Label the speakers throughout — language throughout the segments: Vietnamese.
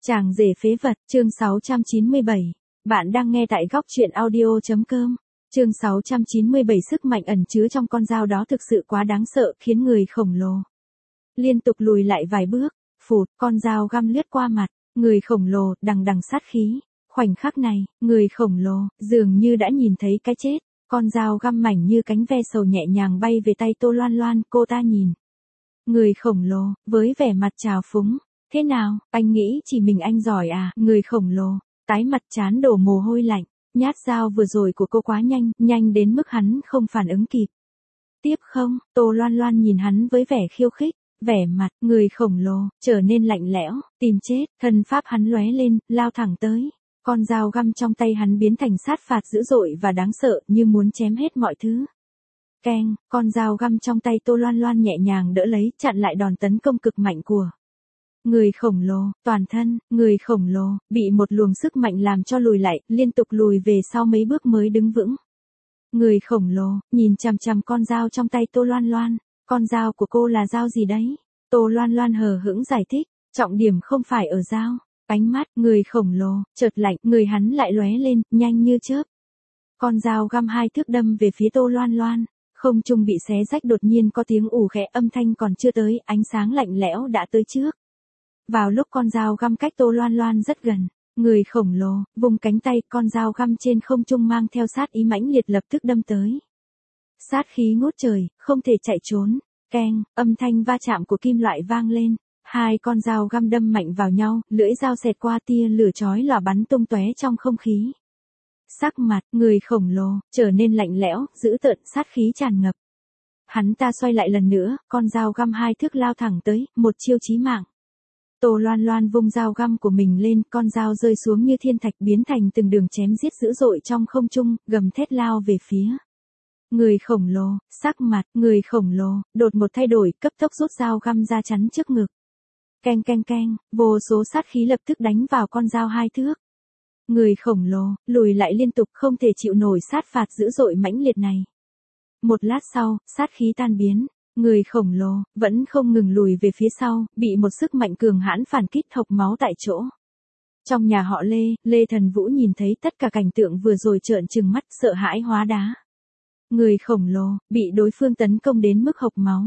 Speaker 1: Chàng rể phế vật, chương 697. Bạn đang nghe tại góc truyện audio.com. Chương 697 sức mạnh ẩn chứa trong con dao đó thực sự quá đáng sợ, khiến người khổng lồ liên tục lùi lại vài bước. Phụt, con dao găm lướt qua mặt, người khổng lồ đằng đằng sát khí. Khoảnh khắc này, người khổng lồ dường như đã nhìn thấy cái chết. Con dao găm mảnh như cánh ve sầu nhẹ nhàng bay về tay Tô Loan Loan, cô ta nhìn người khổng lồ với vẻ mặt trào phúng. Thế nào, anh nghĩ chỉ mình anh giỏi à? Người khổng lồ tái mặt chán đổ mồ hôi lạnh. Nhát dao vừa rồi của cô quá nhanh, nhanh đến mức hắn không phản ứng kịp. Tiếp không? Tô Loan Loan nhìn hắn với vẻ khiêu khích. Vẻ mặt người khổng lồ trở nên lạnh lẽo, tìm chết. Thân pháp hắn lóe lên, lao thẳng tới. Con dao găm trong tay hắn biến thành sát phạt dữ dội và đáng sợ, như muốn chém hết mọi thứ. Keng, con dao găm trong tay Tô Loan Loan nhẹ nhàng đỡ lấy, chặn lại đòn tấn công cực mạnh của người khổng lồ. Toàn thân người khổng lồ bị một luồng sức mạnh làm cho lùi lại, liên tục lùi về sau mấy bước mới đứng vững. Người khổng lồ nhìn chằm chằm con dao trong tay Tô Loan Loan. Con dao của cô là dao gì đấy? Tô Loan Loan hờ hững giải thích, trọng điểm không phải ở dao. Ánh mắt người khổng lồ chợt lạnh, người hắn lại lóe lên, nhanh như chớp. Con dao găm 2 thước đâm về phía Tô Loan Loan. Không trung bị xé rách, đột nhiên có tiếng ù khẽ, âm thanh còn chưa tới, ánh sáng lạnh lẽo đã tới trước. Vào lúc con dao găm cách Tô Loan Loan rất gần, người khổng lồ vùng cánh tay, con dao găm trên không trung mang theo sát ý mãnh liệt lập tức đâm tới. Sát khí ngút trời, không thể chạy trốn. Keng, âm thanh va chạm của kim loại vang lên. 2 con dao găm đâm mạnh vào nhau, lưỡi dao xẹt qua, tia lửa chói lòa bắn tung tóe trong không khí. Sắc mặt người khổng lồ trở nên lạnh lẽo, dữ tợn, sát khí tràn ngập. Hắn ta xoay lại lần nữa, con dao găm 2 thước lao thẳng tới, một chiêu chí mạng. Tô Loan Loan vung dao găm của mình lên, con dao rơi xuống như thiên thạch, biến thành từng đường chém giết dữ dội trong không trung, gầm thét lao về phía người khổng lồ. Sắc mặt người khổng lồ đột một thay đổi, cấp tốc rút dao găm ra chắn trước ngực. Keng keng keng, vô số sát khí lập tức đánh vào con dao 2 thước. Người khổng lồ lùi lại liên tục, không thể chịu nổi sát phạt dữ dội mãnh liệt này. Một lát sau, sát khí tan biến, người khổng lồ vẫn không ngừng lùi về phía sau, bị một sức mạnh cường hãn phản kích, hộc máu tại chỗ. Trong nhà họ Lê, Lê Thần Vũ nhìn thấy tất cả cảnh tượng vừa rồi trợn trừng mắt, sợ hãi hóa đá. Người khổng lồ bị đối phương tấn công đến mức hộc máu.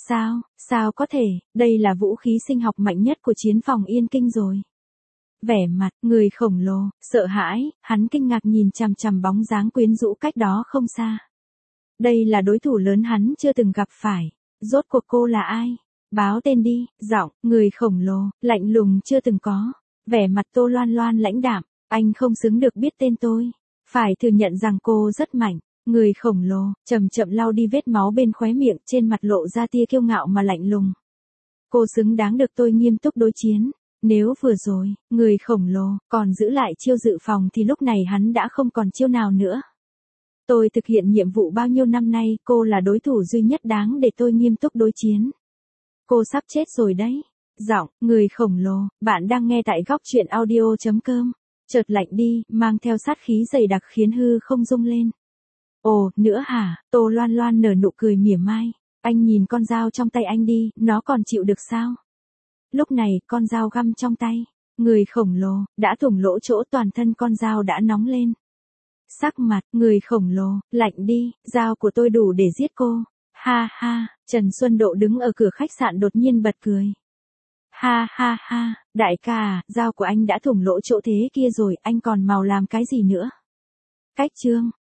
Speaker 1: Sao có thể, đây là vũ khí sinh học mạnh nhất của chiến phòng Yên Kinh rồi. Vẻ mặt người khổng lồ sợ hãi, hắn kinh ngạc nhìn chằm chằm bóng dáng quyến rũ cách đó không xa. Đây là đối thủ lớn hắn chưa từng gặp phải. Rốt cuộc cô là ai? Báo tên đi. Giọng người khổng lồ lạnh lùng chưa từng có. Vẻ mặt Tô Loan Loan lãnh đạm, anh không xứng được biết tên tôi. Phải thừa nhận rằng cô rất mạnh. Người khổng lồ chậm chậm lau đi vết máu bên khóe miệng, trên mặt lộ ra tia kiêu ngạo mà lạnh lùng. Cô xứng đáng được tôi nghiêm túc đối chiến. Nếu vừa rồi, người khổng lồ còn giữ lại chiêu dự phòng thì lúc này hắn đã không còn chiêu nào nữa. Tôi thực hiện nhiệm vụ bao nhiêu năm nay, cô là đối thủ duy nhất đáng để tôi nghiêm túc đối chiến. Cô sắp chết rồi đấy. Giọng người khổng lồ, bạn đang nghe tại góc truyện audio.com. Chợt lạnh đi, mang theo sát khí dày đặc khiến hư không rung lên. Ồ, nữa hả? Tô Loan Loan nở nụ cười mỉa mai. Anh nhìn con dao trong tay anh đi, nó còn chịu được sao? Lúc này, con dao găm trong tay người khổng lồ đã thủng lỗ chỗ, toàn thân con dao đã nóng lên. Sắc mặt người khổng lồ lạnh đi, dao của tôi đủ để giết cô. Ha ha, Trần Xuân Độ đứng ở cửa khách sạn đột nhiên bật cười. Ha ha ha, đại ca à, dao của anh đã thủng lỗ chỗ thế kia rồi, anh còn màu làm cái gì nữa? Cách chương